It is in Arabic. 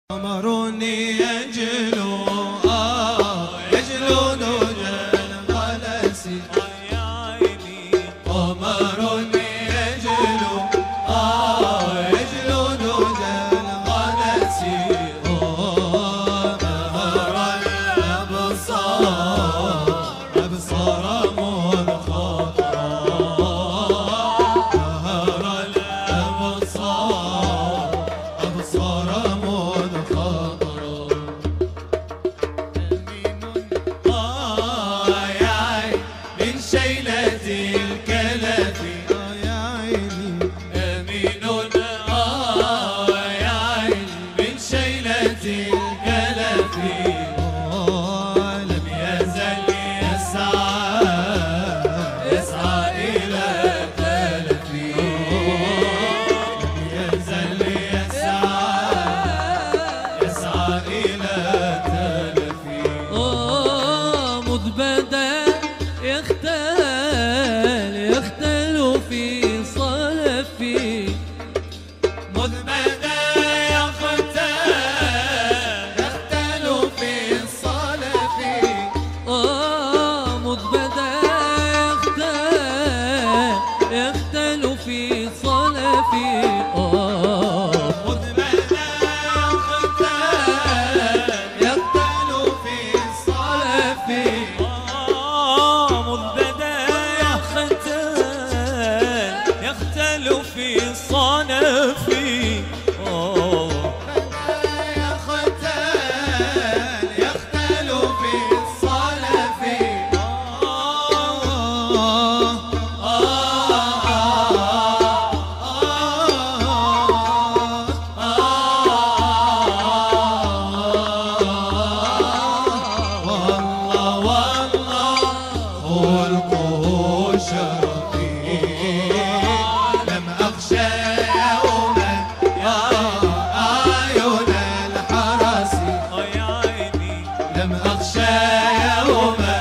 أمروني يجلو يجلو نور الغلسي يا عيني. أمروني يجلو يجلو نور الغلسي مهر الأبصار أبصار منخطرة مهر الأبصار أبصار يختل في صلفي مذ بدا يختل في صلفي مذ بدا يختل في صلفي مذ بدا يختل في صلفي في صنفي يختل في صنفي والله خلقه شرفي لم أخشى يوما